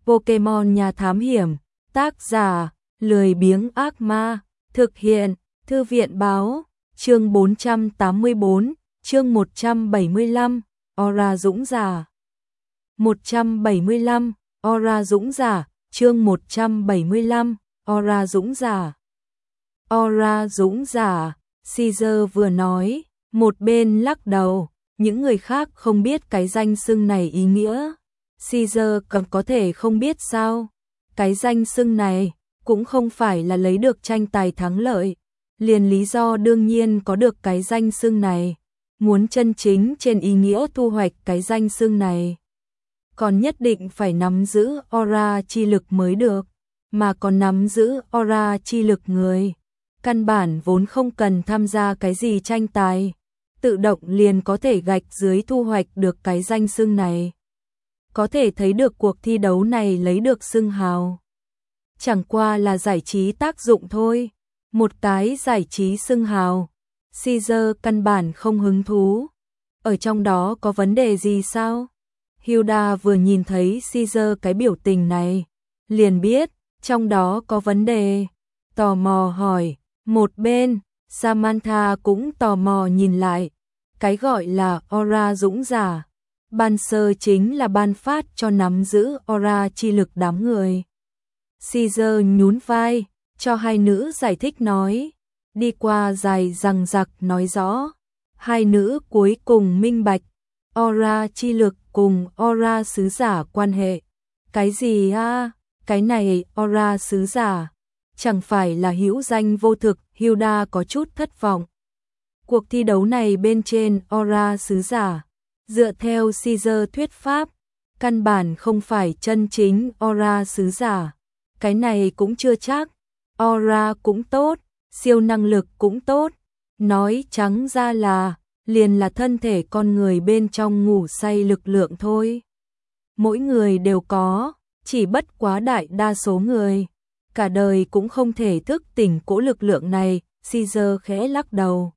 Pokemon nhà thám hiểm, tác giả, lười biếng ác ma, thực hiện, thư viện báo, chương 484, chương 175, Aura Dũng Giả. 175, Aura Dũng Giả, chương 175, Aura Dũng Giả. Aura Dũng Giả, Caesar vừa nói, một bên lắc đầu, những người khác không biết cái danh xưng này ý nghĩa. Caesar còn có thể không biết sao? Cái danh xưng này cũng không phải là lấy được tranh tài thắng lợi, liền lý do đương nhiên có được cái danh xưng này, muốn chân chính trên ý nghĩa thu hoạch cái danh xưng này, còn nhất định phải nắm giữ aura chi lực mới được, mà còn nắm giữ aura chi lực người, căn bản vốn không cần tham gia cái gì tranh tài, tự động liền có thể gạch dưới thu hoạch được cái danh xưng này. Có thể thấy được cuộc thi đấu này lấy được xưng hào chẳng qua là giải trí tác dụng thôi, một cái giải trí xưng hào. Caesar căn bản không hứng thú. Ở trong đó có vấn đề gì sao? Hilda vừa nhìn thấy Caesar cái biểu tình này, liền biết trong đó có vấn đề, tò mò hỏi. Một bên, Samantha cũng tò mò nhìn lại. Cái gọi là aura dũng giả, ban sơ chính là ban phát cho nắm giữ aura chi lực đám người. Caesar nhún vai, cho hai nữ giải thích nói, đi qua dài dằng dặc nói rõ. Hai nữ cuối cùng minh bạch, aura chi lực cùng aura sứ giả quan hệ. Cái gì a? Cái này aura sứ giả, chẳng phải là hữu danh vô thực. Hilda có chút thất vọng. Cuộc thi đấu này bên trên aura sứ giả, dựa theo Caesar thuyết pháp, căn bản không phải chân chính aura sứ giả. Cái này cũng chưa chắc, aura cũng tốt, siêu năng lực cũng tốt, nói trắng ra là, liền là thân thể con người bên trong ngủ say lực lượng thôi. Mỗi người đều có, chỉ bất quá đại đa số người, cả đời cũng không thể thức tỉnh cỗ lực lượng này. Caesar khẽ lắc đầu.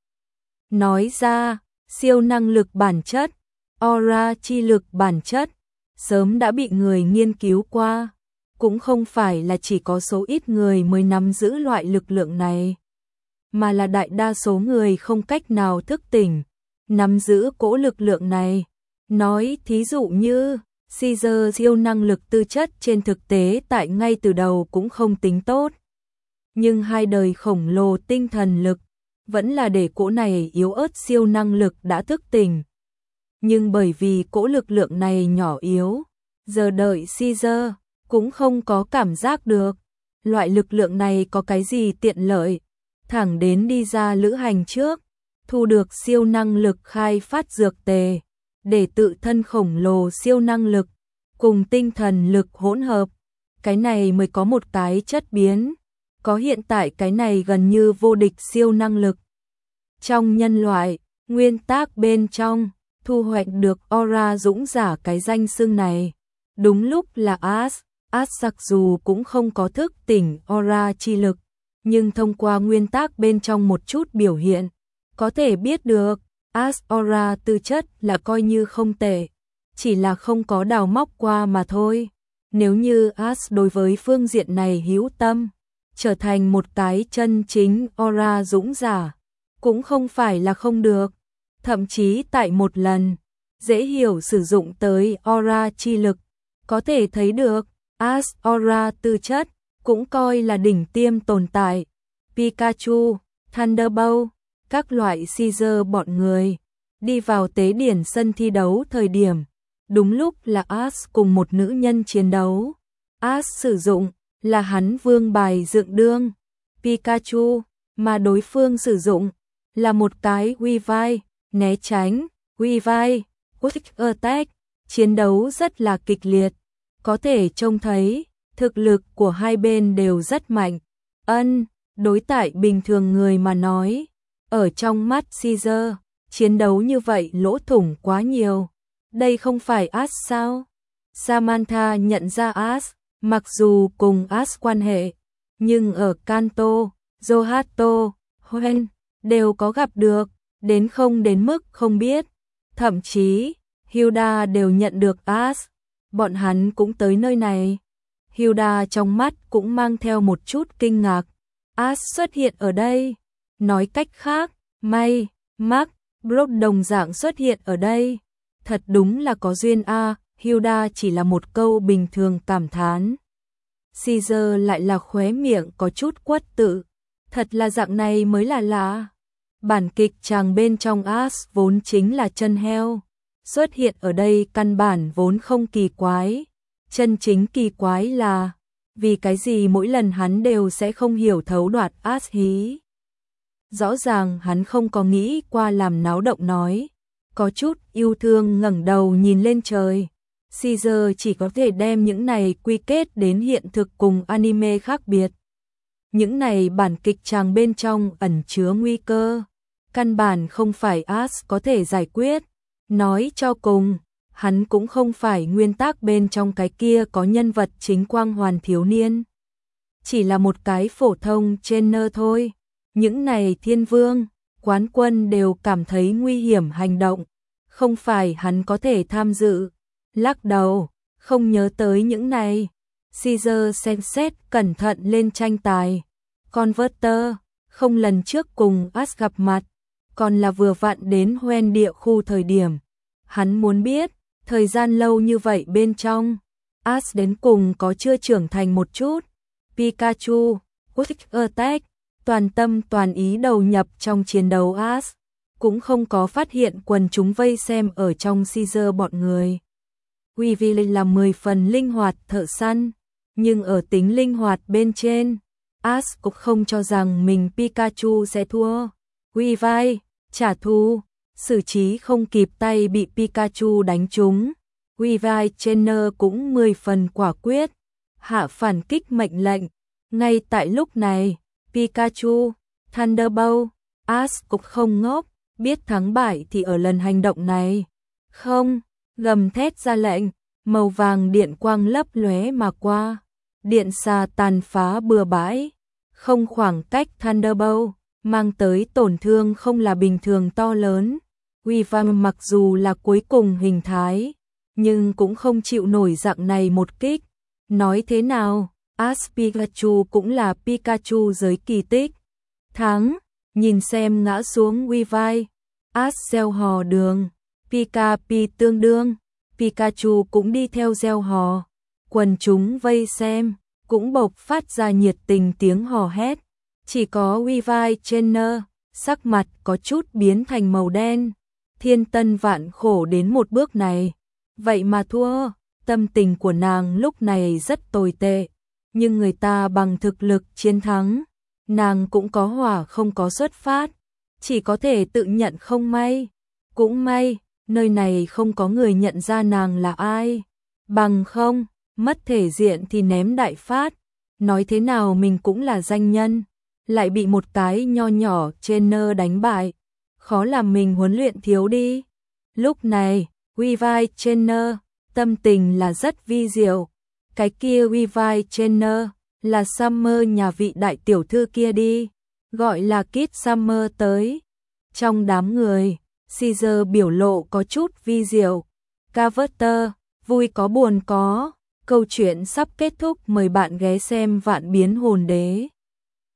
Nói ra, siêu năng lực bản chất, aura chi lực bản chất, sớm đã bị người nghiên cứu qua. Cũng không phải là chỉ có số ít người mới nắm giữ loại lực lượng này, mà là đại đa số người không cách nào thức tỉnh, nắm giữ cỗ lực lượng này. Nói thí dụ như, Caesar siêu năng lực tư chất trên thực tế tại ngay từ đầu cũng không tính tốt. Nhưng hai đời khổng lồ tinh thần lực, vẫn là để cỗ này yếu ớt siêu năng lực đã thức tỉnh. Nhưng bởi vì cỗ lực lượng này nhỏ yếu, giờ đợi Caesar cũng không có cảm giác được loại lực lượng này có cái gì tiện lợi, thẳng đến đi ra lữ hành trước, thu được siêu năng lực khai phát dược tề, để tự thân khổng lồ siêu năng lực cùng tinh thần lực hỗn hợp, cái này mới có một cái chất biến, có hiện tại cái này gần như vô địch siêu năng lực. Trong nhân loại, nguyên tắc bên trong, thu hoạch được aura dũng giả cái danh xưng này, đúng lúc là Ash. Ash mặc dù cũng không có thức tỉnh aura chi lực, nhưng thông qua nguyên tắc bên trong một chút biểu hiện, có thể biết được Ash aura tư chất là coi như không tệ, chỉ là không có đào móc qua mà thôi. Nếu như Ash đối với phương diện này hữu tâm, trở thành một cái chân chính aura dũng giả, cũng không phải là không được. Thậm chí tại một lần, dễ hiểu sử dụng tới aura chi lực, có thể thấy được Ash aura tư chất cũng coi là đỉnh tiêm tồn tại. Pikachu, Thunderbolt, các loại Caesar bọn người đi vào tế điển sân thi đấu thời điểm, đúng lúc là Ash cùng một nữ nhân chiến đấu. Ash sử dụng là hắn vương bài dựng đương Pikachu, mà đối phương sử dụng là một cái Weavile, né tránh, Weavile, Quick Attack, chiến đấu rất là kịch liệt. Có thể trông thấy, thực lực của hai bên đều rất mạnh. Đối tại bình thường người mà nói, ở trong mắt Caesar, chiến đấu như vậy lỗ thủng quá nhiều. Đây không phải Ash sao? Samantha nhận ra Ash, mặc dù cùng Ash quan hệ, nhưng ở Kanto, Johto, Hoenn đều có gặp được, đến không đến mức không biết. Thậm chí, Hilda đều nhận được Ash. Bọn hắn cũng tới nơi này, Hilda trong mắt cũng mang theo một chút kinh ngạc. As xuất hiện ở đây. Nói cách khác, May, Mark, Brooke đồng dạng xuất hiện ở đây. Thật đúng là có duyên a. Hilda chỉ là một câu bình thường cảm thán. Caesar lại là khóe miệng có chút quất tự. Thật là dạng này mới là lạ. Bản kịch chàng bên trong As vốn chính là chân heo. Xuất hiện ở đây căn bản vốn không kỳ quái. Chân chính kỳ quái là vì cái gì mỗi lần hắn đều sẽ không hiểu thấu đoạt As hí. Rõ ràng hắn không có nghĩ qua làm náo động nói. Có chút yêu thương ngẩng đầu nhìn lên trời. Caesar chỉ có thể đem những này quy kết đến hiện thực cùng anime khác biệt. Những này bản kịch chàng bên trong ẩn chứa nguy cơ. Căn bản không phải As có thể giải quyết. Nói cho cùng, hắn cũng không phải nguyên tác bên trong cái kia có nhân vật chính quang hoàn thiếu niên. Chỉ là một cái phổ thông trainer thôi. Những này thiên vương, quán quân đều cảm thấy nguy hiểm hành động. Không phải hắn có thể tham dự. Lắc đầu, không nhớ tới những này. Caesar xem xét cẩn thận lên tranh tài. Converter, không lần trước cùng As gặp mặt, còn là vừa vặn đến Hoenn địa khu thời điểm. Hắn muốn biết, thời gian lâu như vậy bên trong, As đến cùng có chưa trưởng thành một chút. Pikachu, Quick Attack, toàn tâm toàn ý đầu nhập trong chiến đấu As, cũng không có phát hiện quần chúng vây xem ở trong Caesar bọn người. Weavile là 10 phần linh hoạt thợ săn, nhưng ở tính linh hoạt bên trên, As cũng không cho rằng mình Pikachu sẽ thua. Weavile, trả thù, xử trí không kịp tay bị Pikachu đánh trúng. Weavile trainer cũng 10 phần quả quyết, hạ phản kích mệnh lệnh. Ngay tại lúc này, Pikachu, Thunderbolt, As cũng không ngốc, biết thắng bại thì ở lần hành động này. Không, gầm thét ra lệnh, màu vàng điện quang lấp lóe mà qua. Điện xà tàn phá bừa bãi, không khoảng cách Thunderbolt, mang tới tổn thương không là bình thường to lớn. Weavile mặc dù là cuối cùng hình thái, nhưng cũng không chịu nổi dạng này một kích. Nói thế nào, As Pikachu cũng là Pikachu giới kỳ tích. Thắng, nhìn xem ngã xuống Weavile, As gieo hò đường, Pika Pi tương đương, Pikachu cũng đi theo gieo hò. Quần chúng vây xem, cũng bộc phát ra nhiệt tình tiếng hò hét. Chỉ có Weavile trainer, sắc mặt có chút biến thành màu đen. Thiên tân vạn khổ đến một bước này, vậy mà thua. Tâm tình của nàng lúc này rất tồi tệ, nhưng người ta bằng thực lực chiến thắng, nàng cũng có hỏa không có xuất phát, chỉ có thể tự nhận không may. Cũng may, nơi này không có người nhận ra nàng là ai, bằng không, mất thể diện thì ném đại phát. Nói thế nào mình cũng là danh nhân, lại bị một cái nho nhỏ trainer đánh bại, khó làm mình huấn luyện thiếu đi. Lúc này, Weavile trainer, tâm tình là rất vi diệu. Cái kia Weavile trainer, là Summer nhà vị đại tiểu thư kia đi, gọi là Kid Summer tới. Trong đám người, Caesar biểu lộ có chút vi diệu. Carver, vui có buồn có. Câu chuyện sắp kết thúc, mời bạn ghé xem Vạn Biến Hồn Đế.